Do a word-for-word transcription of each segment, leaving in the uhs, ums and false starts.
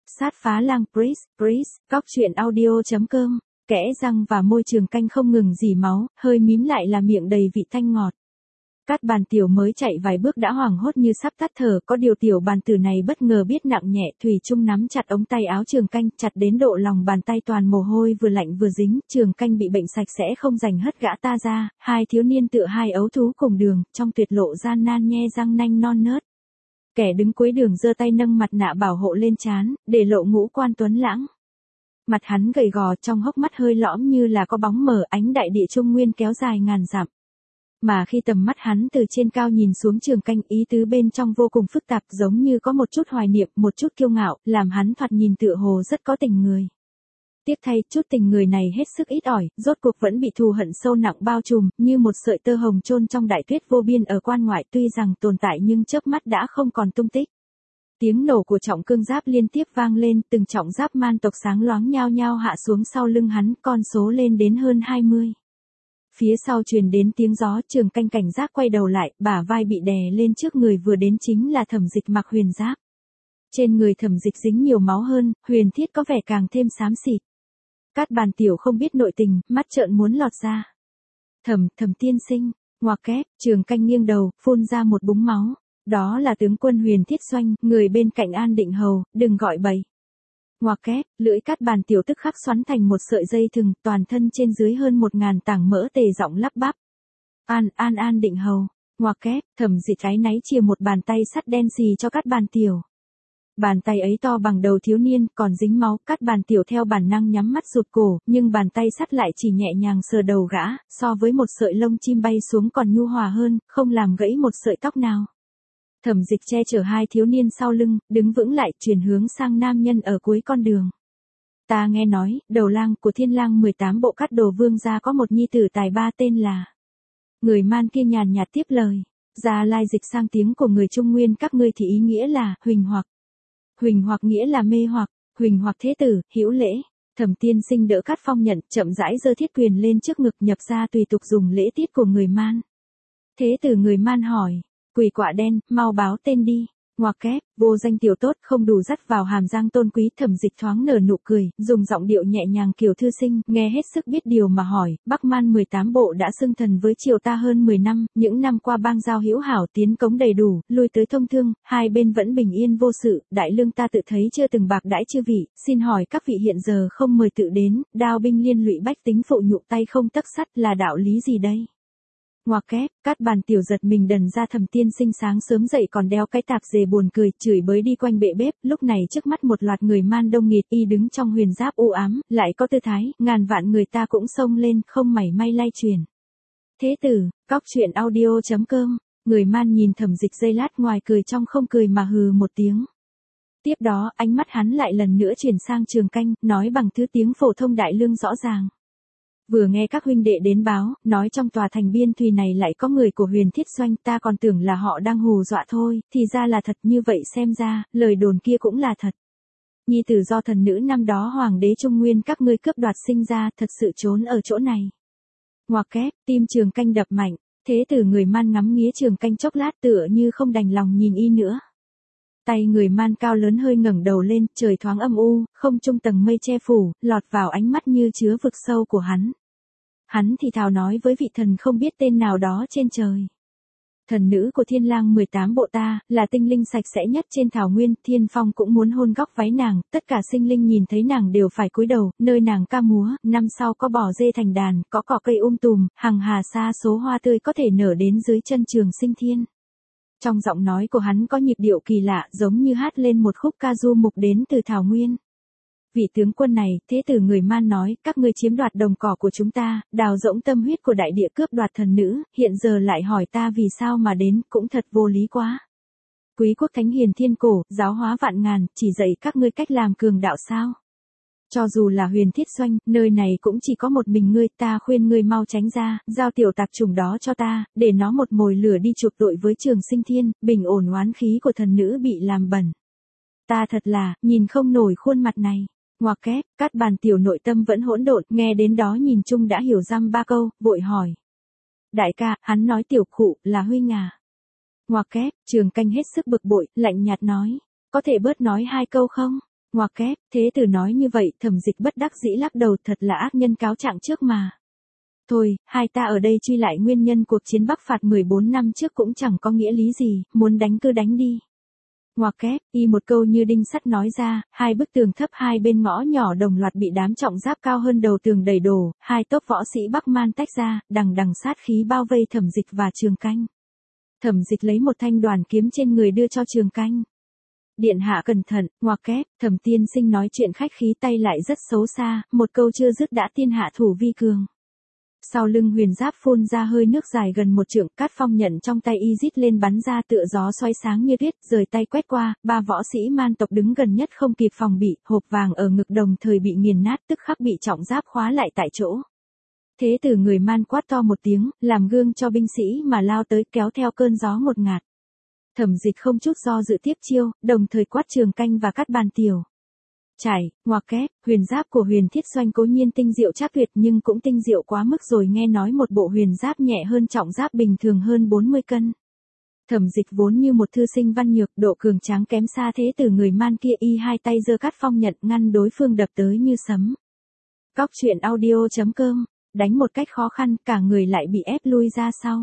sát phá lang Pris, Pris, cóc truyện audio.com, kẽ răng và môi Trường Canh không ngừng rỉ máu, hơi mím lại là miệng đầy vị thanh ngọt. Cát Bàn Tiểu mới chạy vài bước đã hoảng hốt như sắp tắt thở, có điều tiểu bàn tử này bất ngờ biết nặng nhẹ, thủy chung nắm chặt ống tay áo Trường Canh, chặt đến độ lòng bàn tay toàn mồ hôi vừa lạnh vừa dính. Trường Canh bị bệnh sạch sẽ không rảnh hất gã ta ra, hai thiếu niên tựa hai ấu thú cùng đường, trong tuyệt lộ gian nan nhe răng nanh non nớt. Kẻ đứng cuối đường giơ tay nâng mặt nạ bảo hộ lên trán, để lộ ngũ quan tuấn lãng. Mặt hắn gầy gò, trong hốc mắt hơi lõm như là có bóng mờ, ánh đại địa trung nguyên kéo dài ngàn dặm. Mà khi tầm mắt hắn từ trên cao nhìn xuống Trường Canh, ý tứ bên trong vô cùng phức tạp, giống như có một chút hoài niệm, một chút kiêu ngạo, làm hắn thoạt nhìn tựa hồ rất có tình người. Tiếc thay, chút tình người này hết sức ít ỏi, rốt cuộc vẫn bị thù hận sâu nặng bao trùm, như một sợi tơ hồng chôn trong đại tuyết vô biên ở quan ngoại, tuy rằng tồn tại nhưng chớp mắt đã không còn tung tích. Tiếng nổ của trọng cương giáp liên tiếp vang lên, từng trọng giáp man tộc sáng loáng nhao nhao hạ xuống sau lưng hắn, con số lên đến hơn hai mươi. Phía sau truyền đến tiếng gió, Trường Canh cảnh giác quay đầu lại, bả vai bị đè lên trước người vừa đến chính là Thẩm Dịch mặc huyền giáp. Trên người Thẩm Dịch dính nhiều máu hơn, huyền thiết có vẻ càng thêm xám xịt. Cát Bàn Tiểu không biết nội tình, mắt trợn muốn lọt ra. Thẩm, Thẩm tiên sinh, ngoặc kép, Trường Canh nghiêng đầu, phun ra một búng máu. Đó là tướng quân Huyền Thiết Doanh, người bên cạnh An Định Hầu, đừng gọi bậy. Ngoặc kép, lưỡi Cát Bàn Tiểu tức khắc xoắn thành một sợi dây thừng, toàn thân trên dưới hơn một ngàn tảng mỡ tề giọng lắp bắp. An, An An Định Hầu, ngoặc kép, Thẩm Dịch áy náy chìa một bàn tay sắt đen xì cho Cát Bàn Tiểu. Bàn tay ấy to bằng đầu thiếu niên, còn dính máu, Cát Bàn Tiểu theo bản năng nhắm mắt rụt cổ, nhưng bàn tay sắt lại chỉ nhẹ nhàng sờ đầu gã, so với một sợi lông chim bay xuống còn nhu hòa hơn, không làm gãy một sợi tóc nào. Thẩm Dịch che chở hai thiếu niên sau lưng, đứng vững lại, chuyển hướng sang nam nhân ở cuối con đường. Ta nghe nói, đầu lang của Thiên Lang mười tám bộ Cát Đồ Vương gia có một nhi tử tài ba tên là. Người man kia nhàn nhạt tiếp lời. Ra lai dịch sang tiếng của người Trung Nguyên các ngươi thì ý nghĩa là huỳnh hoặc. Huỳnh hoặc nghĩa là mê hoặc, huỳnh hoặc thế tử, hữu lễ. Thẩm tiên sinh đỡ Cát Phong nhận, chậm rãi giơ thiết quyền lên trước ngực, nhập ra tùy tục dùng lễ tiết của người man. Thế tử người man hỏi. Quỷ quạ đen, mau báo tên đi. Ngoặc kép, vô danh tiểu tốt không đủ dắt vào hàm răng tôn quý. Thẩm Dịch thoáng nở nụ cười, dùng giọng điệu nhẹ nhàng kiểu thư sinh, nghe hết sức biết điều mà hỏi. Bắc Man mười tám bộ đã xưng thần với triều ta hơn mười năm, những năm qua bang giao hữu hảo, tiến cống đầy đủ, lui tới thông thương, hai bên vẫn bình yên vô sự, đại lương ta tự thấy chưa từng bạc đãi chư vị, xin hỏi các vị hiện giờ không mời tự đến, đao binh liên lụy bách tính phụ nhục tay không tấc sắt là đạo lý gì đây? Ngoặc kép, Cát Bàn Tiểu giật mình đần ra. Thẩm tiên sinh sáng sớm dậy còn đeo cái tạp dề buồn cười, chửi bới đi quanh bệ bếp, lúc này trước mắt một loạt người man đông nghịt, y đứng trong huyền giáp u ám, lại có tư thái, ngàn vạn người ta cũng xông lên, không mảy may lay truyền. Thế tử, cóc truyện audio.com, người man nhìn Thẩm Dịch giây lát, ngoài cười trong không cười mà hừ một tiếng. Tiếp đó, ánh mắt hắn lại lần nữa chuyển sang Trường Canh, nói bằng thứ tiếng phổ thông đại lương rõ ràng. Vừa nghe các huynh đệ đến báo, nói trong tòa thành biên thùy này lại có người của Huyền Thiết Doanh, ta còn tưởng là họ đang hù dọa thôi, thì ra là thật. Như vậy xem ra, lời đồn kia cũng là thật. Nhi tử do thần nữ năm đó hoàng đế Trung Nguyên các ngươi cướp đoạt sinh ra, thật sự trốn ở chỗ này. Ngoặc kép, tim Trường Canh đập mạnh, thế tử người man ngắm nghía Trường Canh chốc lát tựa như không đành lòng nhìn y nữa. Tay người man cao lớn hơi ngẩng đầu lên, trời thoáng âm u, không trung tầng mây che phủ, lọt vào ánh mắt như chứa vực sâu của hắn. Hắn thì thào nói với vị thần không biết tên nào đó trên trời. Thần nữ của Thiên Lang mười tám bộ ta, là tinh linh sạch sẽ nhất trên thảo nguyên, Thiên Phong cũng muốn hôn góc váy nàng, tất cả sinh linh nhìn thấy nàng đều phải cúi đầu, nơi nàng ca múa, năm sau có bò dê thành đàn, có cỏ cây um tùm, hằng hà sa số hoa tươi có thể nở đến dưới chân Trường Sinh Thiên. Trong giọng nói của hắn có nhịp điệu kỳ lạ, giống như hát lên một khúc ca du mục đến từ thảo nguyên. Vị tướng quân này, thế tử người man nói, các ngươi chiếm đoạt đồng cỏ của chúng ta, đào rỗng tâm huyết của đại địa cướp đoạt thần nữ, hiện giờ lại hỏi ta vì sao mà đến, cũng thật vô lý quá. Quý quốc thánh hiền thiên cổ, giáo hóa vạn ngàn, chỉ dạy các ngươi cách làm cường đạo sao? Cho dù là Huyền Thiết Doanh, nơi này cũng chỉ có một mình ngươi, ta khuyên ngươi mau tránh ra, giao tiểu tạp chủng đó cho ta, để nó một mồi lửa đi chuộc tội với Trường Sinh Thiên, bình ổn oán khí của thần nữ bị làm bẩn. Ta thật là, nhìn không nổi khuôn mặt này. Ngoặc kép, Cát Bàn Tiểu nội tâm vẫn hỗn độn, nghe đến đó nhìn chung đã hiểu dăm ba câu, vội hỏi. Đại ca, hắn nói tiểu khụ, là huynh à? Ngoặc kép, Trường Canh hết sức bực bội, lạnh nhạt nói. Có thể bớt nói hai câu không? Ngoặc kép, thế tử nói như vậy, Thẩm Dịch bất đắc dĩ lắc đầu, thật là ác nhân cáo trạng trước mà. Thôi, hai ta ở đây truy lại nguyên nhân cuộc chiến Bắc phạt mười bốn năm trước cũng chẳng có nghĩa lý gì, muốn đánh cứ đánh đi. Ngoặc kép, y một câu như đinh sắt nói ra, hai bức tường thấp hai bên ngõ nhỏ đồng loạt bị đám trọng giáp cao hơn đầu tường đẩy đổ, hai tốp võ sĩ Bắc Man tách ra, đằng đằng sát khí bao vây Thẩm Dịch và Trường Canh. Thẩm Dịch lấy một thanh đoàn kiếm trên người đưa cho Trường Canh. Điện hạ cẩn thận, ngoặc kép, Thẩm tiên sinh nói chuyện khách khí tay lại rất xấu xa, một câu chưa dứt đã tiên hạ thủ vi cường. Sau lưng huyền giáp phun ra hơi nước dài gần một trượng, Cát Phong nhận trong tay y rít lên bắn ra tựa gió xoay sáng như tuyết, rời tay quét qua, ba võ sĩ man tộc đứng gần nhất không kịp phòng bị, hộp vàng ở ngực đồng thời bị nghiền nát, tức khắc bị trọng giáp khóa lại tại chỗ. Thế tử người man quát to một tiếng, làm gương cho binh sĩ mà lao tới, kéo theo cơn gió ngột ngạt. Thẩm Dịch không chút do dự tiếp chiêu, đồng thời quát Trường Canh và Cát Bàn Tiểu. Chải, ngoặc kép, huyền giáp của Huyền Thiết Doanh cố nhiên tinh diệu chắc tuyệt nhưng cũng tinh diệu quá mức rồi, nghe nói một bộ huyền giáp nhẹ hơn trọng giáp bình thường hơn bốn mươi cân. Thẩm Dịch vốn như một thư sinh văn nhược, độ cường tráng kém xa thế tử người man kia, y hai tay giơ Cát Phong nhận ngăn đối phương đập tới như sấm. Cóc truyện audio chấm com, đánh một cách khó khăn, cả người lại bị ép lui ra sau.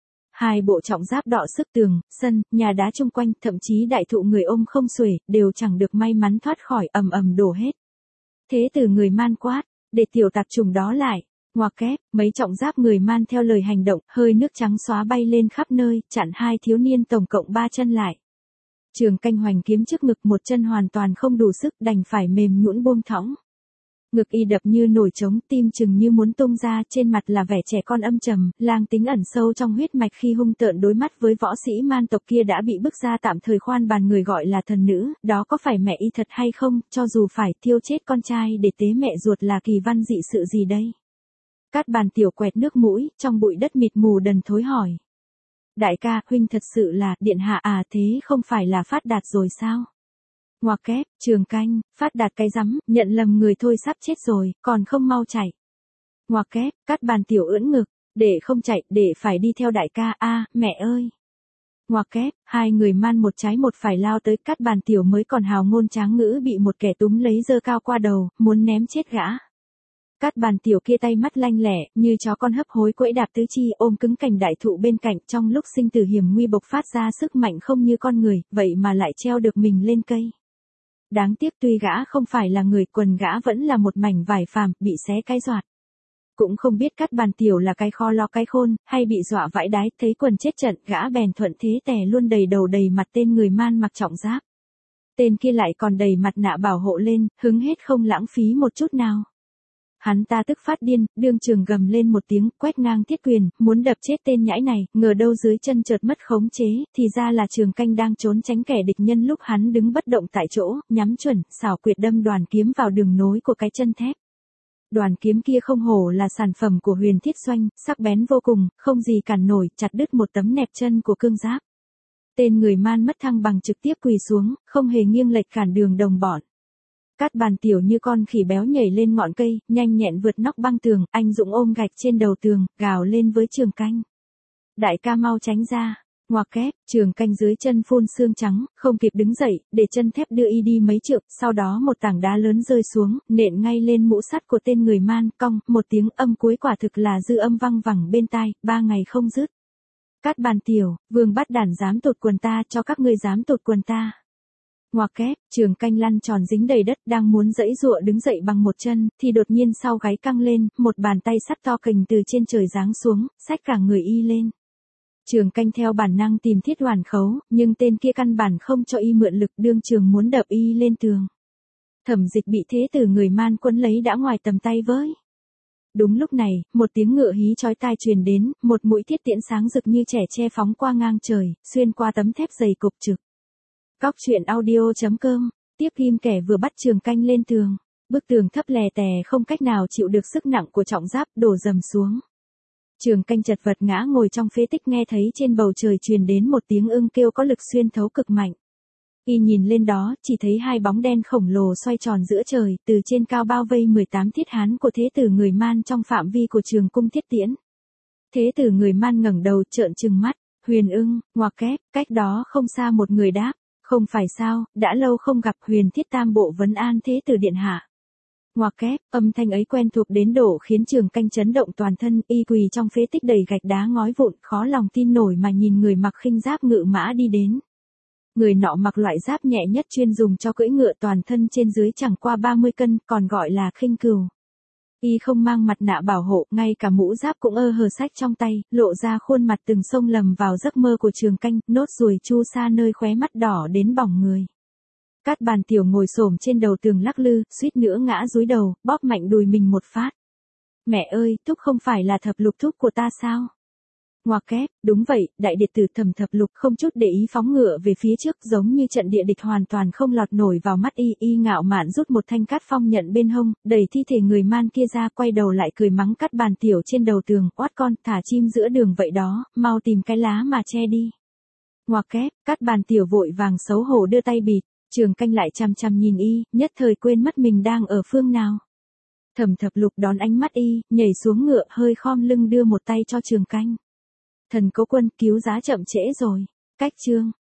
Hai bộ trọng giáp đọ sức tường, sân, nhà đá chung quanh, thậm chí đại thụ người ôm không xuể, đều chẳng được may mắn thoát khỏi, ầm ầm đổ hết. Thế tử người man quát, để tiểu tặc trùng đó lại. Ngoặc kép, mấy trọng giáp người man theo lời hành động, hơi nước trắng xóa bay lên khắp nơi, chặn hai thiếu niên tổng cộng ba chân lại. Trường Canh hoành kiếm trước ngực, một chân hoàn toàn không đủ sức, đành phải mềm nhũn buông thõng. Ngực y đập như nổi trống, tim chừng như muốn tung ra, trên mặt là vẻ trẻ con âm trầm, lang tính ẩn sâu trong huyết mạch khi hung tợn đối mắt với võ sĩ man tộc kia đã bị bức ra tạm thời khoan bàn người gọi là thần nữ, đó có phải mẹ y thật hay không, cho dù phải thiêu chết con trai để tế mẹ ruột là kỳ văn dị sự gì đây? Cát Bàn Tiểu quẹt nước mũi, trong bụi đất mịt mù đần thối hỏi. Đại ca, huynh thật sự là, điện hạ à, thế không phải là phát đạt rồi sao? Ngoặc kép, Trường Canh, phát đạt cái rắm, nhận lầm người thôi, sắp chết rồi, còn không mau chạy. Ngoặc kép, Cát Bàn Tiểu ưỡn ngực, để không chạy, để phải đi theo đại ca, a, mẹ ơi. Ngoặc kép, hai người man một trái một phải lao tới, Cát Bàn Tiểu mới còn hào ngôn tráng ngữ bị một kẻ túm lấy giơ cao qua đầu, muốn ném chết gã. Cát Bàn Tiểu kia tay mắt lanh lẹ, như chó con hấp hối quẫy đạp tứ chi, ôm cứng cành đại thụ bên cạnh, trong lúc sinh tử hiểm nguy bộc phát ra sức mạnh không như con người, vậy mà lại treo được mình lên cây. Đáng tiếc tuy gã không phải là người, quần gã vẫn là một mảnh vải phàm, bị xé cái doạt. Cũng không biết Cát Bàn Tiểu là cái kho lo cái khôn, hay bị dọa vãi đái, thấy quần chết trận, gã bèn thuận thế tè luôn đầy đầu đầy mặt tên người man mặc trọng giáp. Tên kia lại còn đầy mặt nạ bảo hộ lên, hứng hết không lãng phí một chút nào. Hắn ta tức phát điên, đương trường gầm lên một tiếng, quét ngang thiết quyền, muốn đập chết tên nhãi này, ngờ đâu dưới chân chợt mất khống chế, thì ra là Trường Canh đang trốn tránh kẻ địch nhân lúc hắn đứng bất động tại chỗ, nhắm chuẩn, xảo quyệt đâm đoàn kiếm vào đường nối của cái chân thép. Đoàn kiếm kia không hổ là sản phẩm của Huyền Thiết Doanh, sắc bén vô cùng, không gì cản nổi, chặt đứt một tấm nẹp chân của cương giáp. Tên người man mất thăng bằng trực tiếp quỳ xuống, không hề nghiêng lệch cản đường đồng bọn. Cát Bàn Tiểu như con khỉ béo nhảy lên ngọn cây, nhanh nhẹn vượt nóc băng tường, anh dũng ôm gạch trên đầu tường, gào lên với Trường Canh. Đại ca mau tránh ra. Ngoặc kép, Trường Canh dưới chân phun sương trắng, không kịp đứng dậy, để chân thép đưa y đi mấy trượng, sau đó một tảng đá lớn rơi xuống, nện ngay lên mũ sắt của tên người man, cong, một tiếng âm cuối quả thực là dư âm văng vẳng bên tai, ba ngày không dứt. Cát Bàn Tiểu, vương bắt đản dám tụt quần ta, cho các ngươi dám tụt quần ta. Ngoặc kép, Trường Canh lăn tròn dính đầy đất, đang muốn giãy giụa đứng dậy bằng một chân, thì đột nhiên sau gáy căng lên, một bàn tay sắt to kình từ trên trời giáng xuống, xách cả người y lên. Trường Canh theo bản năng tìm thiết hoàn khấu, nhưng tên kia căn bản không cho y mượn lực, đương trường muốn đập y lên tường. Thẩm Dịch bị thế tử người man quấn lấy đã ngoài tầm tay với. Đúng lúc này, một tiếng ngựa hí chói tai truyền đến, một mũi thiết tiễn sáng rực như trẻ tre phóng qua ngang trời, xuyên qua tấm thép dày cục trực. Cóc truyện audio chấm com, tiếp ghim kẻ vừa bắt Trường Canh lên tường. Bức tường thấp lè tè không cách nào chịu được sức nặng của trọng giáp, đổ dầm xuống. Trường Canh chật vật ngã ngồi trong phế tích, nghe thấy trên bầu trời truyền đến một tiếng ưng kêu có lực xuyên thấu cực mạnh. Y nhìn lên đó, chỉ thấy hai bóng đen khổng lồ xoay tròn giữa trời, từ trên cao bao vây mười tám thiết hán của thế tử người man trong phạm vi của trường cung thiết tiễn. Thế tử người man ngẩng đầu trợn trừng mắt, Huyền ưng, ngoặc kép, cách đó không xa một người đáp, Không phải sao, đã lâu không gặp Huyền Thiết Tam Bộ vấn an thế tử điện hạ. Ngoặc kép, âm thanh ấy quen thuộc đến độ khiến Trường Canh chấn động toàn thân, y quỳ trong phế tích đầy gạch đá ngói vụn, khó lòng tin nổi mà nhìn người mặc khinh giáp ngự mã đi đến. Người nọ mặc loại giáp nhẹ nhất chuyên dùng cho cưỡi ngựa, toàn thân trên dưới chẳng qua ba mươi cân, còn gọi là khinh cừu. Y không mang mặt nạ bảo hộ, ngay cả mũ giáp cũng ơ hờ sách trong tay, lộ ra khuôn mặt từng xông lầm vào giấc mơ của Trường Canh, nốt ruồi chu sa nơi khóe mắt đỏ đến bỏng người. Cát Bàn Tiểu ngồi xổm trên đầu tường lắc lư, suýt nữa ngã dúi đầu, bóp mạnh đùi mình một phát. Mẹ ơi, Thúc không phải là Thập Lục thúc của ta sao? Ngoặc kép, đúng vậy, đại điệt tử Thẩm Thập Lục không chút để ý phóng ngựa về phía trước, giống như trận địa địch hoàn toàn không lọt nổi vào mắt y. Y ngạo mạn rút một thanh cát phong nhận bên hông, đẩy thi thể người man kia ra, quay đầu lại cười mắng Cát Bàn Tiểu trên đầu tường, oát con, thả chim giữa đường vậy đó, mau tìm cái lá mà che đi. Ngoặc kép, Cát Bàn Tiểu vội vàng xấu hổ đưa tay bịt. Trường Canh lại chằm chằm nhìn y, nhất thời quên mất mình đang ở phương nào. Thẩm Thập Lục đón ánh mắt y, nhảy xuống ngựa, hơi khom lưng đưa một tay cho Trường Canh. Thần Cố Quân, cứu giá chậm trễ rồi. Cách chương